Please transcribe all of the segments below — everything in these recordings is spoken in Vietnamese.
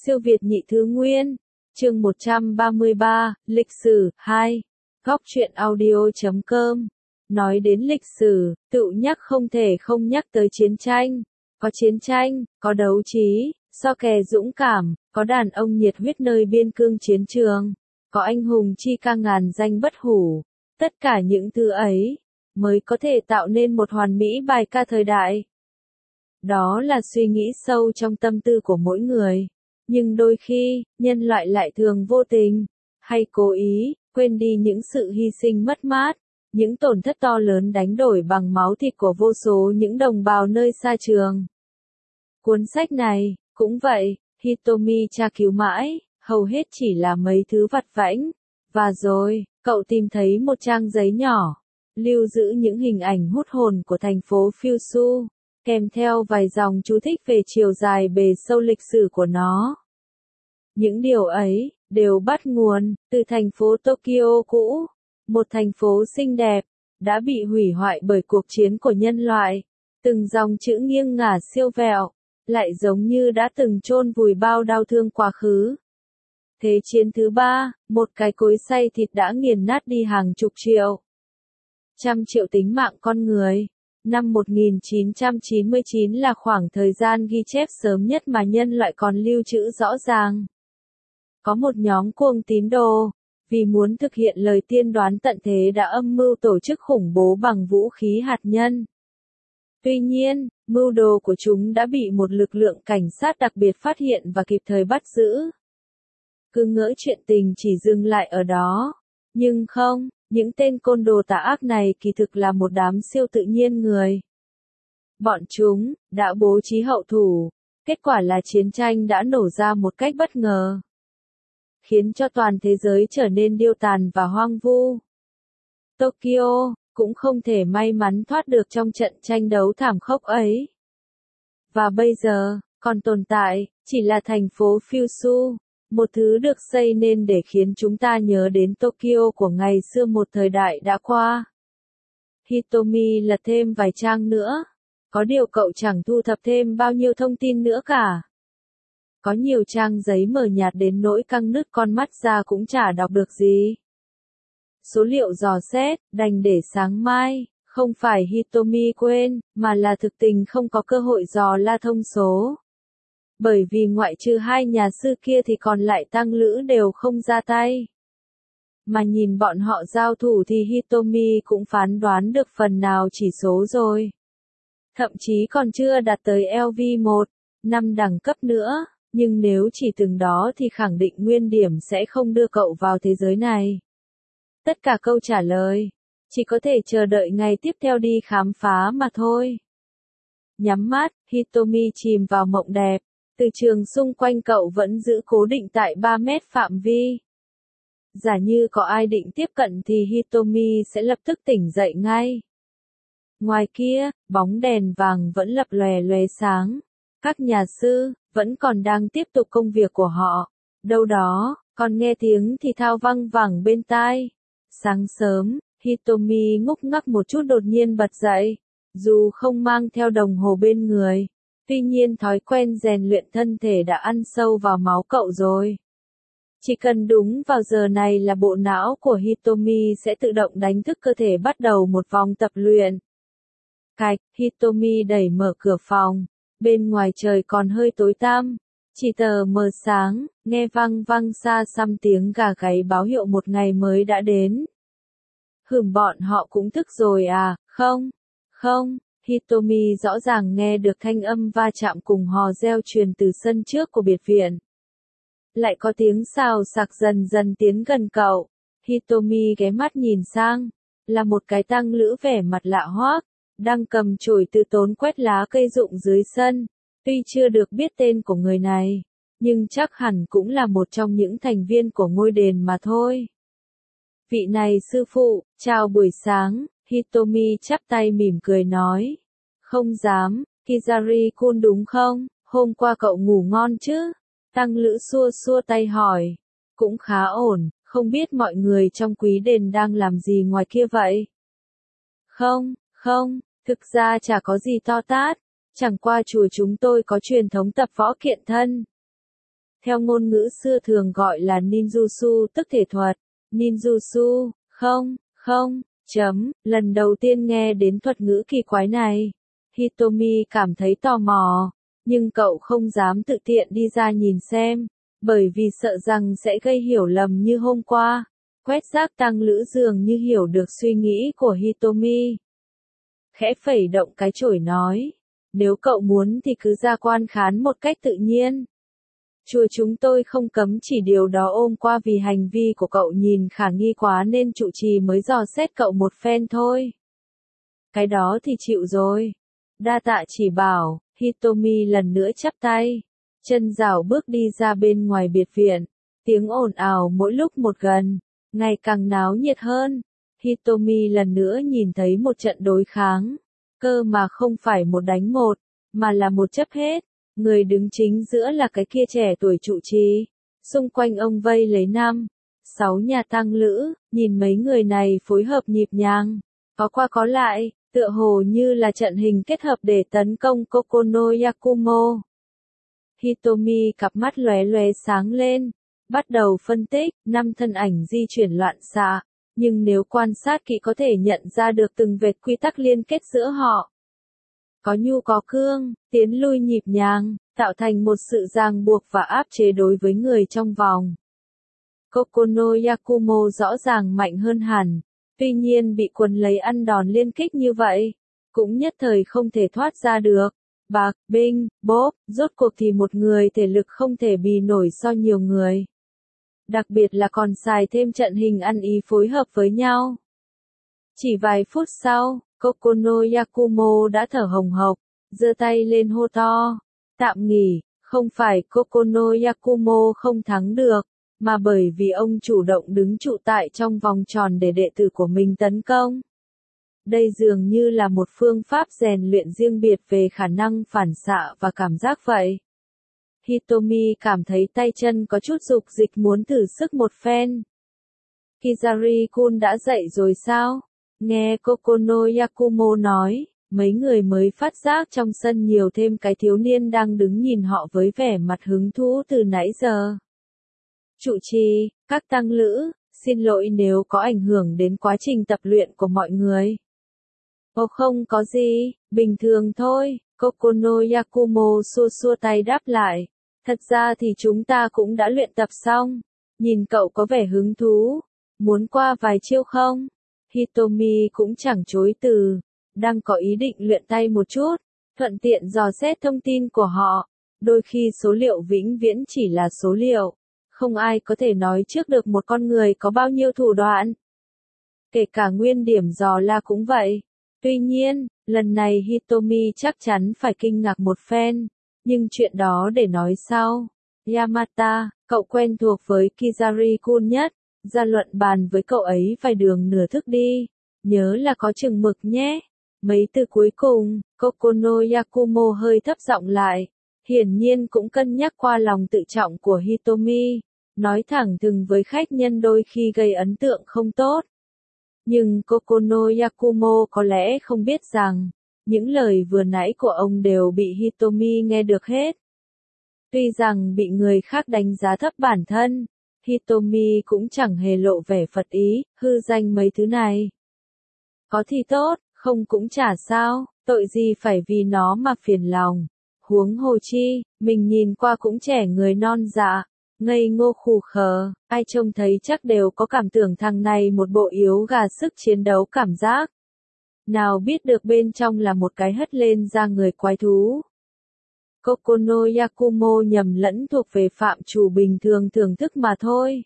Siêu Việt nhị thứ nguyên. Chương 133, lịch sử 2. Góc truyện audio.com. Nói đến lịch sử, tự nhắc không thể không nhắc tới chiến tranh. Có chiến tranh, có đấu trí, so kè dũng cảm, có đàn ông nhiệt huyết nơi biên cương chiến trường, có anh hùng chi ca ngàn danh bất hủ. Tất cả những thứ ấy mới có thể tạo nên một hoàn mỹ bài ca thời đại. Đó là suy nghĩ sâu trong tâm tư của mỗi người. Nhưng đôi khi, nhân loại lại thường vô tình, hay cố ý, quên đi những sự hy sinh mất mát, những tổn thất to lớn đánh đổi bằng máu thịt của vô số những đồng bào nơi xa trường. Cuốn sách này, cũng vậy, Hitomi tra cứu mãi, hầu hết chỉ là mấy thứ vặt vãnh. Và rồi, cậu tìm thấy một trang giấy nhỏ, lưu giữ những hình ảnh hút hồn của thành phố Fusu, kèm theo vài dòng chú thích về chiều dài bề sâu lịch sử của nó. Những điều ấy, đều bắt nguồn từ thành phố Tokyo cũ, một thành phố xinh đẹp, đã bị hủy hoại bởi cuộc chiến của nhân loại. Từng dòng chữ nghiêng ngả siêu vẹo, lại giống như đã từng chôn vùi bao đau thương quá khứ. Thế chiến thứ ba, một cái cối xay thịt đã nghiền nát đi hàng chục triệu, trăm triệu tính mạng con người. Năm 1999 là khoảng thời gian ghi chép sớm nhất mà nhân loại còn lưu trữ rõ ràng. Có một nhóm cuồng tín đồ, vì muốn thực hiện lời tiên đoán tận thế đã âm mưu tổ chức khủng bố bằng vũ khí hạt nhân. Tuy nhiên, mưu đồ của chúng đã bị một lực lượng cảnh sát đặc biệt phát hiện và kịp thời bắt giữ. Cứ ngỡ chuyện tình chỉ dừng lại ở đó. Nhưng không, những tên côn đồ tà ác này kỳ thực là một đám siêu tự nhiên người. Bọn chúng đã bố trí hậu thủ, kết quả là chiến tranh đã nổ ra một cách bất ngờ, khiến cho toàn thế giới trở nên điêu tàn và hoang vu. Tokyo cũng không thể may mắn thoát được trong trận tranh đấu thảm khốc ấy. Và bây giờ, còn tồn tại, chỉ là thành phố Fusu, một thứ được xây nên để khiến chúng ta nhớ đến Tokyo của ngày xưa một thời đại đã qua. Hitomi lật thêm vài trang nữa. Có điều cậu chẳng thu thập thêm bao nhiêu thông tin nữa cả. Có nhiều trang giấy mờ nhạt đến nỗi căng nứt con mắt ra cũng chả đọc được gì. Số liệu dò xét, đành để sáng mai, không phải Hitomi quên, mà là thực tình không có cơ hội dò la thông số. Bởi vì ngoại trừ hai nhà sư kia thì còn lại tăng lữ đều không ra tay. Mà nhìn bọn họ giao thủ thì Hitomi cũng phán đoán được phần nào chỉ số rồi. Thậm chí còn chưa đạt tới LV1, 5 đẳng cấp nữa, nhưng nếu chỉ từng đó thì khẳng định nguyên điểm sẽ không đưa cậu vào thế giới này. Tất cả câu trả lời, chỉ có thể chờ đợi ngày tiếp theo đi khám phá mà thôi. Nhắm mắt, Hitomi chìm vào mộng đẹp. Từ trường xung quanh cậu vẫn giữ cố định tại 3 mét phạm vi. Giả như có ai định tiếp cận thì Hitomi sẽ lập tức tỉnh dậy ngay. Ngoài kia, bóng đèn vàng vẫn lập lòe lòe sáng. Các nhà sư vẫn còn đang tiếp tục công việc của họ. Đâu đó, còn nghe tiếng thì thao văng vẳng bên tai. Sáng sớm, Hitomi ngúc ngắc một chút đột nhiên bật dậy. Dù không mang theo đồng hồ bên người, tuy nhiên thói quen rèn luyện thân thể đã ăn sâu vào máu cậu rồi. Chỉ cần đúng vào giờ này là bộ não của Hitomi sẽ tự động đánh thức cơ thể bắt đầu một vòng tập luyện. Cạch, Hitomi đẩy mở cửa phòng. Bên ngoài trời còn hơi tối tăm, chỉ tờ mờ sáng, nghe vang vang xa xăm tiếng gà gáy báo hiệu một ngày mới đã đến. Bọn họ cũng thức rồi à? Không. Hitomi rõ ràng nghe được thanh âm va chạm cùng hò reo truyền từ sân trước của biệt viện. Lại có tiếng xào xạc dần dần tiến gần cậu. Hitomi ghé mắt nhìn sang, là một cái tăng lữ vẻ mặt lạ hoắc, đang cầm chổi từ tốn quét lá cây rụng dưới sân. Tuy chưa được biết tên của người này, nhưng chắc hẳn cũng là một trong những thành viên của ngôi đền mà thôi. Vị này sư phụ, chào buổi sáng. Hitomi chắp tay mỉm cười nói. Không dám, Kizari-kun đúng không? Hôm qua cậu ngủ ngon chứ? Tăng lữ xua xua tay hỏi. Cũng khá ổn, không biết mọi người trong quý đền đang làm gì ngoài kia vậy? Không, thực ra chả có gì to tát. Chẳng qua chùa chúng tôi có truyền thống tập võ kiện thân. Theo ngôn ngữ xưa thường gọi là ninjutsu tức thể thuật. Ninjutsu, lần đầu tiên nghe đến thuật ngữ kỳ quái này. Hitomi cảm thấy tò mò, nhưng cậu không dám tự tiện đi ra nhìn xem, bởi vì sợ rằng sẽ gây hiểu lầm như hôm qua. Quét rác tăng lữ dường như hiểu được suy nghĩ của Hitomi. Khẽ phẩy động cái chổi nói, nếu cậu muốn thì cứ ra quan khán một cách tự nhiên. Chùa chúng tôi không cấm chỉ điều đó ôm qua vì hành vi của cậu nhìn khả nghi quá nên trụ trì mới dò xét cậu một phen thôi. Cái đó thì chịu rồi. Đa tạ chỉ bảo, Hitomi lần nữa chắp tay. Chân rảo bước đi ra bên ngoài biệt viện. Tiếng ồn ào mỗi lúc một gần, ngày càng náo nhiệt hơn. Hitomi lần nữa nhìn thấy một trận đối kháng. Cơ mà không phải một đánh một, mà là một chấp hết. Người đứng chính giữa là cái kia trẻ tuổi trụ trì. Xung quanh ông vây lấy 5, 6 nhà tăng lữ, nhìn mấy người này phối hợp nhịp nhàng, có qua có lại, tựa hồ như là trận hình kết hợp để tấn công Kokono Yakumo. Hitomi cặp mắt lóe lóe sáng lên, bắt đầu phân tích, 5 thân ảnh di chuyển loạn xạ, nhưng nếu quan sát kỹ có thể nhận ra được từng vệt quy tắc liên kết giữa họ. Có nhu có cương, tiến lui nhịp nhàng, tạo thành một sự ràng buộc và áp chế đối với người trong vòng. Kokono Yakumo rõ ràng mạnh hơn hẳn, tuy nhiên bị quần lấy ăn đòn liên kích như vậy, cũng nhất thời không thể thoát ra được. Bạc, binh, bốp, rốt cuộc thì một người thể lực không thể bì nổi so nhiều người. Đặc biệt là còn xài thêm trận hình ăn ý phối hợp với nhau. Chỉ vài phút sau, Kokono Yakumo đã thở hồng hộc, giơ tay lên hô to. Tạm nghỉ, không phải Kokono Yakumo không thắng được, mà bởi vì ông chủ động đứng trụ tại trong vòng tròn để đệ tử của mình tấn công. Đây dường như là một phương pháp rèn luyện riêng biệt về khả năng phản xạ và cảm giác vậy. Hitomi cảm thấy tay chân có chút dục dịch muốn thử sức một phen. Kizari-kun đã dậy rồi sao? Nghe Kokono Yakumo nói, mấy người mới phát giác trong sân nhiều thêm cái thiếu niên đang đứng nhìn họ với vẻ mặt hứng thú từ nãy giờ. Trụ trì, các tăng lữ, xin lỗi nếu có ảnh hưởng đến quá trình tập luyện của mọi người. Ồ không có gì, bình thường thôi, Kokono Yakumo xua xua tay đáp lại. Thật ra thì chúng ta cũng đã luyện tập xong. Nhìn cậu có vẻ hứng thú. Muốn qua vài chiêu không? Hitomi cũng chẳng chối từ. Đang có ý định luyện tay một chút. Thuận tiện dò xét thông tin của họ. Đôi khi số liệu vĩnh viễn chỉ là số liệu. Không ai có thể nói trước được một con người có bao nhiêu thủ đoạn. Kể cả nguyên điểm dò la cũng vậy. Tuy nhiên, lần này Hitomi chắc chắn phải kinh ngạc một phen. Nhưng chuyện đó để nói sau. Yamata, cậu quen thuộc với Kizari-kun nhất. Ra luận bàn với cậu ấy vài đường nửa thức đi. Nhớ là có chừng mực nhé. Mấy từ cuối cùng, Kokono Yakumo hơi thấp giọng lại. Hiển nhiên cũng cân nhắc qua lòng tự trọng của Hitomi. Nói thẳng thừng với khách nhân đôi khi gây ấn tượng không tốt. Nhưng Kokono Yakumo có lẽ không biết rằng, những lời vừa nãy của ông đều bị Hitomi nghe được hết. Tuy rằng bị người khác đánh giá thấp bản thân, Hitomi cũng chẳng hề lộ vẻ phật ý, hư danh mấy thứ này. Có thì tốt, không cũng chả sao, tội gì phải vì nó mà phiền lòng. Huống hồ chi, mình nhìn qua cũng trẻ người non dạ, ngây ngô khù khờ, ai trông thấy chắc đều có cảm tưởng thằng này một bộ yếu gà sức chiến đấu cảm giác. Nào biết được bên trong là một cái hất lên ra người quái thú. Kokono Yakumo nhầm lẫn thuộc về phạm chủ bình thường thưởng thức mà thôi.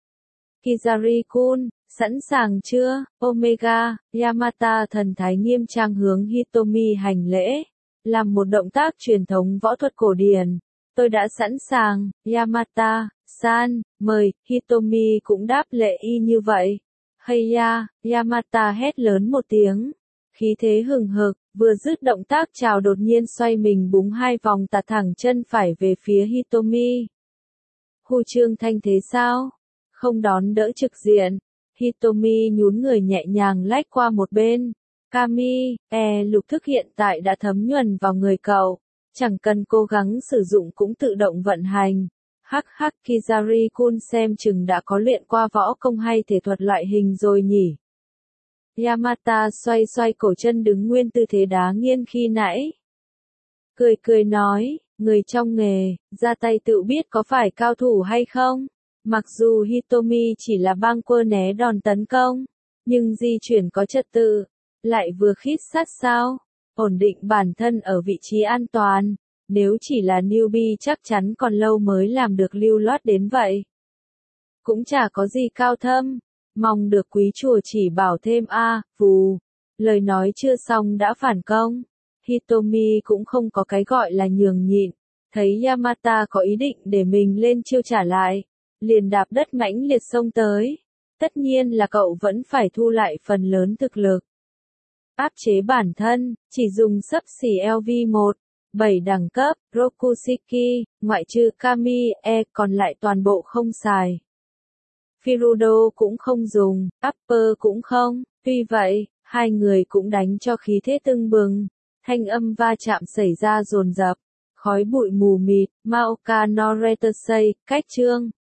Kizari-kun, sẵn sàng chưa? Omega, Yamata thần thái nghiêm trang hướng Hitomi hành lễ. Làm một động tác truyền thống võ thuật cổ điển. Tôi đã sẵn sàng, Yamata-san, mời, Hitomi cũng đáp lễ y như vậy. Heya, Yamata hét lớn một tiếng. Khí thế hừng hực, vừa dứt động tác chào đột nhiên xoay mình búng 2 vòng tạt thẳng chân phải về phía Hitomi. Hu trương thanh thế sao? Không đón đỡ trực diện. Hitomi nhún người nhẹ nhàng lách qua một bên. Kami, lục thức hiện tại đã thấm nhuần vào người cậu. Chẳng cần cố gắng sử dụng cũng tự động vận hành. Hắc hắc Kizari-kun xem chừng đã có luyện qua võ công hay thể thuật loại hình rồi nhỉ. Yamata xoay xoay cổ chân đứng nguyên tư thế đá nghiêng khi nãy. Cười cười nói, người trong nghề, ra tay tự biết có phải cao thủ hay không. Mặc dù Hitomi chỉ là băng quơ né đòn tấn công, nhưng di chuyển có trật tự, lại vừa khít sát sao, ổn định bản thân ở vị trí an toàn. Nếu chỉ là newbie chắc chắn còn lâu mới làm được lưu loát đến vậy. Cũng chả có gì cao thâm, mong được quý chùa chỉ bảo thêm vù. Lời nói chưa xong đã phản công. Hitomi cũng không có cái gọi là nhường nhịn, thấy Yamata có ý định để mình lên chiêu trả lại, liền đạp đất mãnh liệt xông tới. Tất nhiên là cậu vẫn phải thu lại phần lớn thực lực. Áp chế bản thân, chỉ dùng xấp xỉ LV1, 7 đẳng cấp, Rokushiki, ngoại trừ Kami, còn lại toàn bộ không xài. Firudo cũng không dùng, Upper cũng không, tuy vậy, hai người cũng đánh cho khí thế tưng bừng, thanh âm va chạm xảy ra dồn dập, khói bụi mù mịt, Maoka no Retasei, cách chương.